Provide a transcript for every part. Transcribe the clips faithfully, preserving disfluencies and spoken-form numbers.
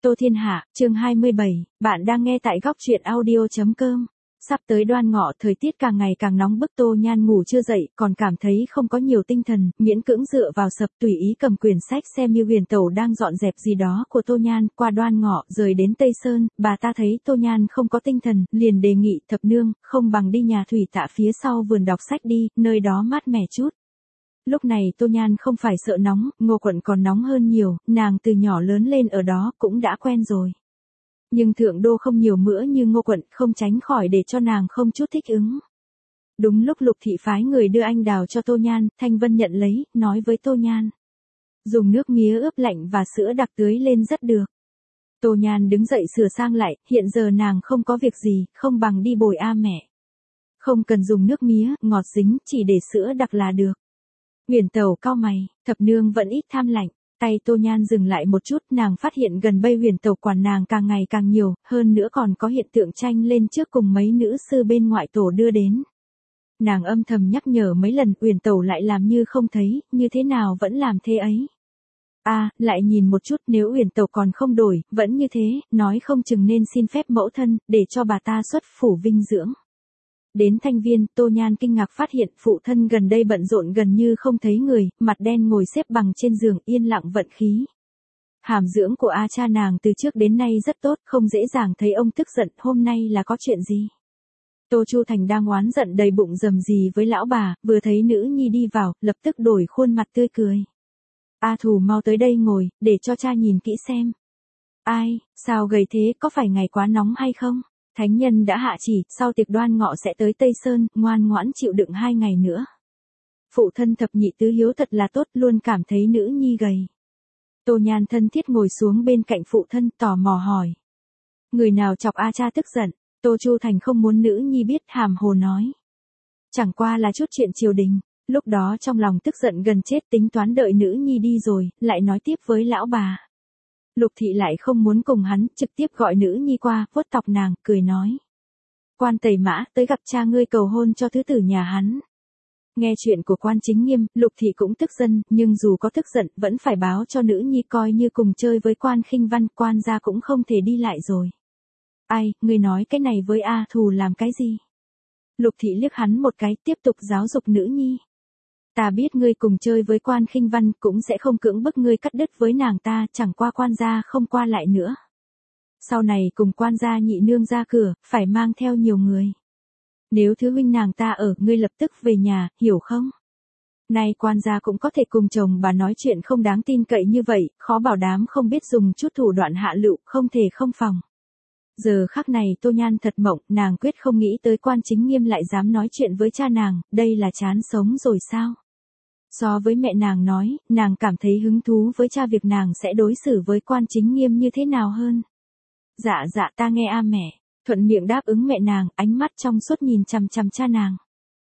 Tô Thiên Hạ, chương hai mươi bảy, bạn đang nghe tại góc truyện audio chấm com. Sắp tới Đoan Ngọ, thời tiết càng ngày càng nóng bức, Tô Nhan ngủ chưa dậy, còn cảm thấy không có nhiều tinh thần, miễn cưỡng dựa vào sập tùy ý cầm quyển sách xem như huyền tẩu đang dọn dẹp gì đó của Tô Nhan, qua Đoan Ngọ, rời đến Tây Sơn, bà ta thấy Tô Nhan không có tinh thần, liền đề nghị thập nương, không bằng đi nhà thủy tạ phía sau vườn đọc sách đi, nơi đó mát mẻ chút. Lúc này Tô Nhan không phải sợ nóng, Ngô Quận còn nóng hơn nhiều, nàng từ nhỏ lớn lên ở đó cũng đã quen rồi. Nhưng thượng đô không nhiều mữa như Ngô Quận, không tránh khỏi để cho nàng không chút thích ứng. Đúng lúc Lục Thị phái người đưa anh đào cho Tô Nhan, Thanh Vân nhận lấy, nói với Tô Nhan. Dùng nước mía ướp lạnh và sữa đặc tưới lên rất được. Tô Nhan đứng dậy sửa sang lại, hiện giờ nàng không có việc gì, không bằng đi bồi a mẹ. Không cần dùng nước mía, ngọt dính, chỉ để sữa đặc là được. Huyền Tẩu cau mày, thập nương vẫn ít tham lạnh, tay Tô Nhan dừng lại một chút, nàng phát hiện gần đây Huyền Tẩu quản nàng càng ngày càng nhiều, hơn nữa còn có hiện tượng tranh lên trước cùng mấy nữ sư bên ngoại tổ đưa đến. Nàng âm thầm nhắc nhở mấy lần, Huyền Tẩu lại làm như không thấy, như thế nào vẫn làm thế ấy. A, à, lại nhìn một chút, nếu Huyền Tẩu còn không đổi, vẫn như thế, nói không chừng nên xin phép mẫu thân, để cho bà ta xuất phủ vinh dưỡng. Đến Thanh Viên, Tô Nhan kinh ngạc phát hiện phụ thân gần đây bận rộn gần như không thấy người, mặt đen ngồi xếp bằng trên giường yên lặng vận khí. Hàm dưỡng của A cha nàng từ trước đến nay rất tốt, không dễ dàng thấy ông tức giận, hôm nay là có chuyện gì? Tô Chu Thành đang oán giận đầy bụng rầm rì với lão bà, vừa thấy nữ nhi đi vào, lập tức đổi khuôn mặt tươi cười. A Thù mau tới đây ngồi, để cho cha nhìn kỹ xem. Ai, sao gầy thế, có phải ngày quá nóng hay không? Thánh nhân đã hạ chỉ, sau tiệc Đoan Ngọ sẽ tới Tây Sơn, ngoan ngoãn chịu đựng hai ngày nữa. Phụ thân thập nhị tứ hiếu thật là tốt, luôn cảm thấy nữ nhi gầy. Tô Nhan thân thiết ngồi xuống bên cạnh phụ thân, tò mò hỏi. Người nào chọc A cha tức giận? Tô Chu Thành không muốn nữ nhi biết, hàm hồ nói. Chẳng qua là chút chuyện triều đình, lúc đó trong lòng tức giận gần chết, tính toán đợi nữ nhi đi rồi, lại nói tiếp với lão bà. Lục Thị lại không muốn cùng hắn, trực tiếp gọi nữ nhi qua, vuốt tóc nàng, cười nói. Quan Tây Mã, tới gặp cha ngươi cầu hôn cho thứ tử nhà hắn. Nghe chuyện của Quan Chính Nghiêm, Lục Thị cũng tức giận, nhưng dù có tức giận, vẫn phải báo cho nữ nhi coi như cùng chơi với Quan Khinh Văn, quan gia cũng không thể đi lại rồi. Ai, ngươi nói cái này với A Thù làm cái gì? Lục Thị liếc hắn một cái, tiếp tục giáo dục nữ nhi. Ta biết ngươi cùng chơi với Quan Khinh Văn, cũng sẽ không cưỡng bức ngươi cắt đứt với nàng ta, chẳng qua quan gia không qua lại nữa. Sau này cùng quan gia nhị nương ra cửa, phải mang theo nhiều người. Nếu thứ huynh nàng ta ở, ngươi lập tức về nhà, hiểu không? Nay quan gia cũng có thể cùng chồng bà nói chuyện không đáng tin cậy như vậy, khó bảo đảm không biết dùng chút thủ đoạn hạ lựu, không thể không phòng. Giờ khắc này Tô Nhan thật mộng, nàng quyết không nghĩ tới Quan Chính Nghiêm lại dám nói chuyện với cha nàng, đây là chán sống rồi sao? So với mẹ nàng nói, nàng cảm thấy hứng thú với cha việc nàng sẽ đối xử với Quan Chính Nghiêm như thế nào hơn. Dạ dạ ta nghe a mẹ, thuận miệng đáp ứng mẹ nàng, ánh mắt trong suốt nhìn chằm chằm cha nàng.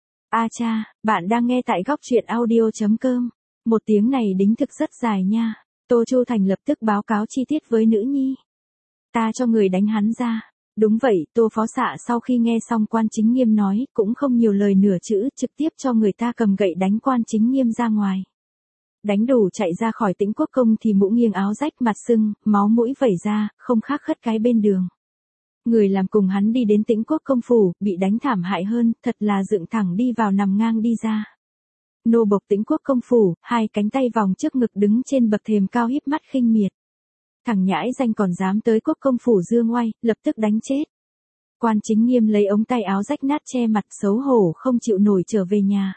A cha, bạn đang nghe tại góc truyện audio chấm com, một tiếng này đính thực rất dài nha. Tô Chu Thành lập tức báo cáo chi tiết với nữ nhi. Ta cho người đánh hắn ra. Đúng vậy, Tô Phó Xạ sau khi nghe xong Quan Chính Nghiêm nói, cũng không nhiều lời nửa chữ, trực tiếp cho người ta cầm gậy đánh Quan Chính Nghiêm ra ngoài. Đánh đủ chạy ra khỏi Tĩnh Quốc Công thì mũ nghiêng áo rách mặt sưng, máu mũi vẩy ra, không khác khất cái bên đường. Người làm cùng hắn đi đến Tĩnh Quốc Công phủ, bị đánh thảm hại hơn, thật là dựng thẳng đi vào nằm ngang đi ra. Nô bộc Tĩnh Quốc Công phủ, hai cánh tay vòng trước ngực đứng trên bậc thềm cao híp mắt khinh miệt. Thằng nhãi danh còn dám tới Quốc Công phủ dương oai, lập tức đánh chết. Quan Chính Nghiêm lấy ống tay áo rách nát che mặt xấu hổ không chịu nổi trở về nhà.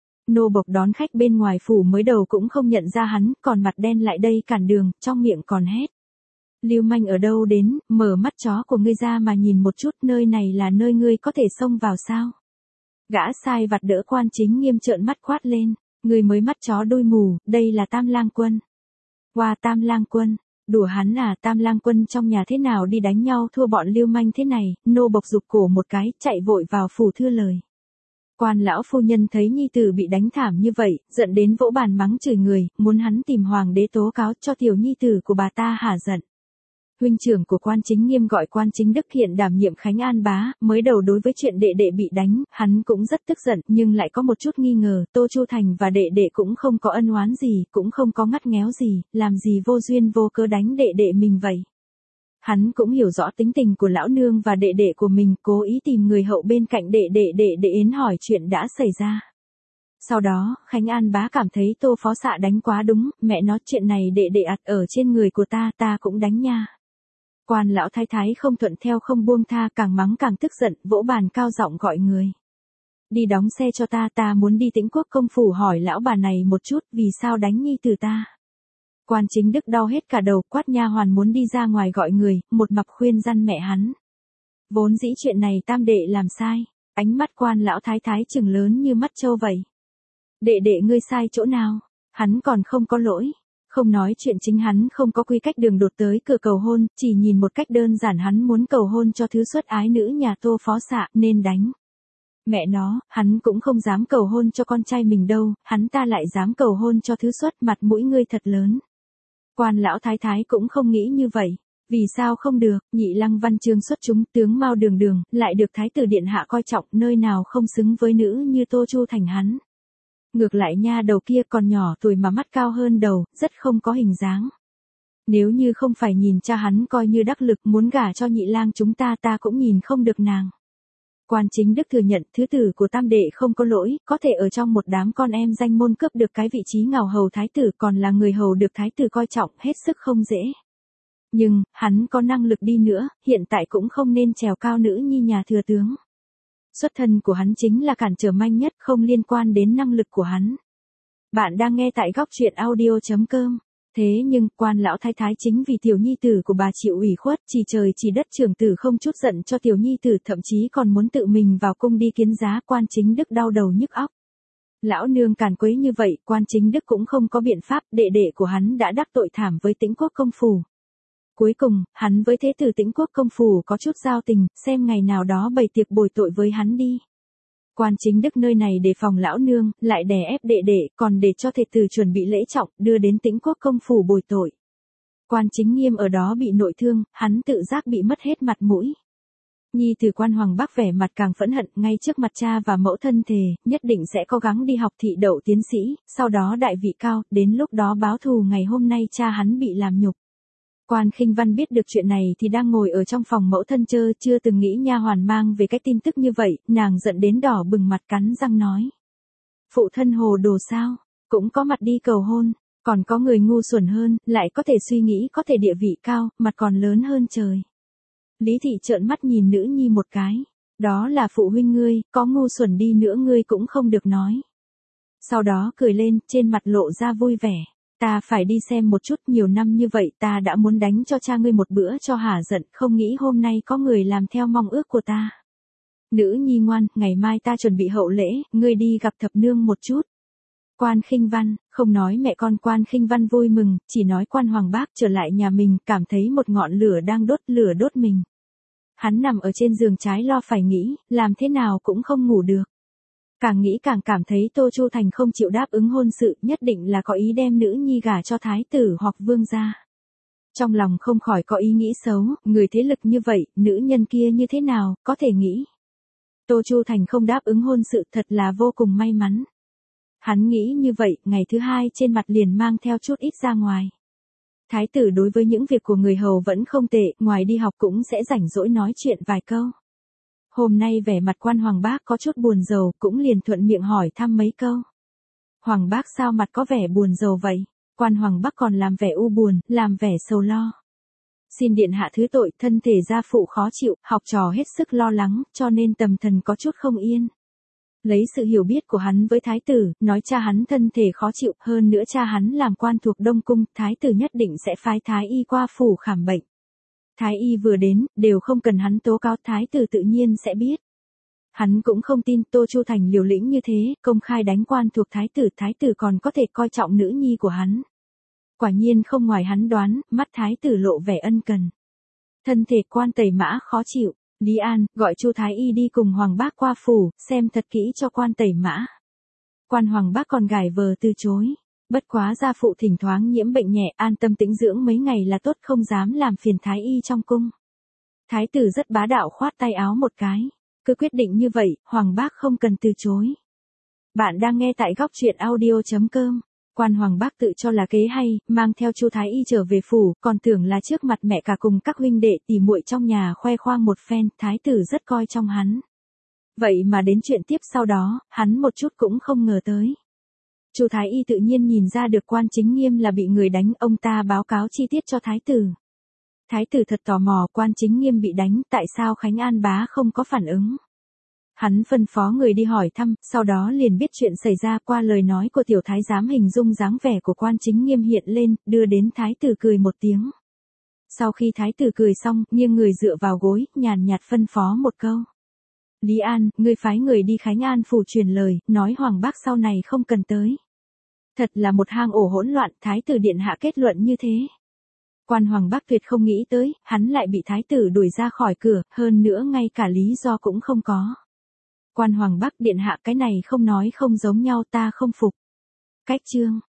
Nô bộc đón khách bên ngoài phủ mới đầu cũng không nhận ra hắn, còn mặt đen lại đây cản đường, trong miệng còn hét. Lưu manh ở đâu đến, mở mắt chó của ngươi ra mà nhìn một chút, nơi này là nơi ngươi có thể xông vào sao? Gã sai vặt đỡ Quan Chính Nghiêm trợn mắt quát lên, ngươi mới mắt chó đôi mù, đây là Tam Lang Quân. Qua Tam Lang Quân. Đùa hắn à, Tam Lang Quân trong nhà thế nào đi đánh nhau thua bọn lưu manh thế này, nô bộc giục cổ một cái, chạy vội vào phủ thưa lời. Quan lão phu nhân thấy nhi tử bị đánh thảm như vậy, giận đến vỗ bàn mắng chửi người, muốn hắn tìm hoàng đế tố cáo cho tiểu nhi tử của bà ta hả giận. Huynh trưởng của Quan Chính Nghiêm gọi Quan Chính Đức hiện đảm nhiệm Khánh An bá, mới đầu đối với chuyện đệ đệ bị đánh, hắn cũng rất tức giận, nhưng lại có một chút nghi ngờ, Tô Chu Thành và đệ đệ cũng không có ân oán gì, cũng không có ngắt nghéo gì, làm gì vô duyên vô cớ đánh đệ đệ mình vậy. Hắn cũng hiểu rõ tính tình của lão nương và đệ đệ của mình, cố ý tìm người hậu bên cạnh đệ đệ đệ đệ Yến hỏi chuyện đã xảy ra. Sau đó, Khánh An bá cảm thấy Tô phó xạ đánh quá đúng, mẹ nó chuyện này đệ đệ ặt ở trên người của ta, ta cũng đánh nha. Quan lão thái thái không thuận theo không buông tha, càng mắng càng tức giận, vỗ bàn cao giọng gọi người. Đi đóng xe cho ta, ta muốn đi Tĩnh Quốc công phủ hỏi lão bà này một chút, vì sao đánh nhi tử ta. Quan Chính Đức đau hết cả đầu, quát nha hoàn muốn đi ra ngoài gọi người, một mạch khuyên răn mẹ hắn. Vốn dĩ chuyện này tam đệ làm sai, ánh mắt quan lão thái thái trừng lớn như mắt trâu vậy. Đệ đệ ngươi sai chỗ nào, hắn còn không có lỗi. Không nói chuyện chính hắn không có quy cách đường đột tới cửa cầu hôn, chỉ nhìn một cách đơn giản hắn muốn cầu hôn cho thứ xuất ái nữ nhà Tô phó xạ, nên đánh. Mẹ nó, hắn cũng không dám cầu hôn cho con trai mình đâu, hắn ta lại dám cầu hôn cho thứ xuất, mặt mũi ngươi thật lớn. Quan lão thái thái cũng không nghĩ như vậy. Vì sao không được, nhị lăng văn chương xuất chúng, tướng Mao Đường Đường, lại được thái tử điện hạ coi trọng, nơi nào không xứng với nữ như Tô Chu Thành hắn. Ngược lại nha đầu kia còn nhỏ tuổi mà mắt cao hơn đầu, rất không có hình dáng. Nếu như không phải nhìn cha hắn coi như đắc lực muốn gả cho nhị lang chúng ta ta cũng nhìn không được nàng. Quan Chính Đức thừa nhận thứ tử của tam đệ không có lỗi, có thể ở trong một đám con em danh môn cướp được cái vị trí ngào hầu thái tử còn là người hầu được thái tử coi trọng hết sức không dễ. Nhưng, hắn có năng lực đi nữa, hiện tại cũng không nên trèo cao nữ nhi nhà thừa tướng. Xuất thân của hắn chính là cản trở manh nhất, không liên quan đến năng lực của hắn. Bạn đang nghe tại góc truyện audio chấm com. Thế nhưng, quan lão thái thái chính vì tiểu nhi tử của bà chịu ủy khuất, chỉ trời chỉ đất trưởng tử không chút giận cho tiểu nhi tử, thậm chí còn muốn tự mình vào cung đi kiến giá. Quan Chính Đức đau đầu nhức óc. Lão nương càn quấy như vậy, Quan Chính Đức cũng không có biện pháp, đệ đệ của hắn đã đắc tội thảm với Tĩnh Quốc công phủ. Cuối cùng, hắn với thế tử Tĩnh Quốc công phủ có chút giao tình, xem ngày nào đó bày tiệc bồi tội với hắn đi. Quan Chính Đức nơi này đề phòng lão nương, lại đè ép đệ đệ, còn để cho thê tử chuẩn bị lễ trọng, đưa đến Tĩnh Quốc công phủ bồi tội. Quan Chính Nghiêm ở đó bị nội thương, hắn tự giác bị mất hết mặt mũi. Nhi tử Quan Hoàng Bắc vẻ mặt càng phẫn hận, ngay trước mặt cha và mẫu thân thề, nhất định sẽ cố gắng đi học thị đậu tiến sĩ, sau đó đại vị cao, đến lúc đó báo thù ngày hôm nay cha hắn bị làm nhục. Quan Khinh Văn biết được chuyện này thì đang ngồi ở trong phòng mẫu thân chơ, chưa từng nghĩ nha hoàn mang về cái tin tức như vậy, nàng giận đến đỏ bừng mặt cắn răng nói. Phụ thân hồ đồ sao, cũng có mặt đi cầu hôn, còn có người ngu xuẩn hơn, lại có thể suy nghĩ có thể địa vị cao, mặt còn lớn hơn trời. Lý Thị trợn mắt nhìn nữ nhi một cái, đó là phụ huynh ngươi, có ngu xuẩn đi nữa ngươi cũng không được nói. Sau đó cười lên, trên mặt lộ ra vui vẻ. Ta phải đi xem một chút, nhiều năm như vậy ta đã muốn đánh cho cha ngươi một bữa cho hả giận, không nghĩ hôm nay có người làm theo mong ước của ta. Nữ nhi ngoan, ngày mai ta chuẩn bị hậu lễ, ngươi đi gặp thập nương một chút. Quan Khinh Văn, không nói mẹ con Quan Khinh Văn vui mừng, chỉ nói Quan Hoàng Bác trở lại nhà mình, cảm thấy một ngọn lửa đang đốt, lửa đốt mình. Hắn nằm ở trên giường trái lo phải nghĩ, làm thế nào cũng không ngủ được. Càng nghĩ càng cảm thấy Tô Chu Thành không chịu đáp ứng hôn sự, nhất định là có ý đem nữ nhi gả cho thái tử hoặc vương gia. Trong lòng không khỏi có ý nghĩ xấu, người thế lực như vậy, nữ nhân kia như thế nào, có thể nghĩ. Tô Chu Thành không đáp ứng hôn sự thật là vô cùng may mắn. Hắn nghĩ như vậy, ngày thứ hai trên mặt liền mang theo chút ít ra ngoài. Thái tử đối với những việc của người hầu vẫn không tệ, ngoài đi học cũng sẽ rảnh rỗi nói chuyện vài câu. Hôm nay vẻ mặt Quan Hoàng Bác có chút buồn rầu, cũng liền thuận miệng hỏi thăm mấy câu. Hoàng Bác sao mặt có vẻ buồn rầu vậy? Quan Hoàng Bác còn làm vẻ u buồn, làm vẻ sầu lo. Xin điện hạ thứ tội, thân thể gia phụ khó chịu, học trò hết sức lo lắng, cho nên tầm thần có chút không yên. Lấy sự hiểu biết của hắn với thái tử, nói cha hắn thân thể khó chịu, hơn nữa cha hắn làm quan thuộc Đông Cung, thái tử nhất định sẽ phái thái y qua phủ khám bệnh. Thái y vừa đến, đều không cần hắn tố cáo, thái tử tự nhiên sẽ biết. Hắn cũng không tin Tô Chu Thành liều lĩnh như thế, công khai đánh quan thuộc thái tử, thái tử còn có thể coi trọng nữ nhi của hắn. Quả nhiên không ngoài hắn đoán, mắt thái tử lộ vẻ ân cần. Thân thể Quan Tẩy Mã khó chịu, Lý An, gọi Chu Thái Y đi cùng Hoàng Bác qua phủ, xem thật kỹ cho Quan Tẩy Mã. Quan Hoàng Bác còn gài vờ từ chối. Bất quá gia phụ thỉnh thoảng nhiễm bệnh nhẹ, an tâm tĩnh dưỡng mấy ngày là tốt, không dám làm phiền thái y trong cung. Thái tử rất bá đạo khoát tay áo một cái. Cứ quyết định như vậy, Hoàng Bác không cần từ chối. Bạn đang nghe tại góc truyện audio chấm com. Quan Hoàng Bác tự cho là kế hay, mang theo Chu Thái Y trở về phủ, còn tưởng là trước mặt mẹ cả cùng các huynh đệ tỉ muội trong nhà khoe khoang một phen, thái tử rất coi trọng hắn. Vậy mà đến chuyện tiếp sau đó, hắn một chút cũng không ngờ tới. Chu Thái Y tự nhiên nhìn ra được Quan Chính Nghiêm là bị người đánh, ông ta báo cáo chi tiết cho thái tử. Thái tử thật tò mò, Quan Chính Nghiêm bị đánh, tại sao Khánh An bá không có phản ứng. Hắn phân phó người đi hỏi thăm, sau đó liền biết chuyện xảy ra qua lời nói của tiểu thái giám, hình dung dáng vẻ của Quan Chính Nghiêm hiện lên, đưa đến thái tử cười một tiếng. Sau khi thái tử cười xong, nghiêng người dựa vào gối, nhàn nhạt phân phó một câu. Lý An, ngươi phái người đi Khánh An phủ truyền lời, nói Hoàng Bác sau này không cần tới. Thật là một hang ổ hỗn loạn, thái tử điện hạ kết luận như thế. Quan Hoàng Bác tuyệt không nghĩ tới, hắn lại bị thái tử đuổi ra khỏi cửa, hơn nữa ngay cả lý do cũng không có. Quan Hoàng Bác điện hạ, cái này không nói không giống nhau, ta không phục. Cách chương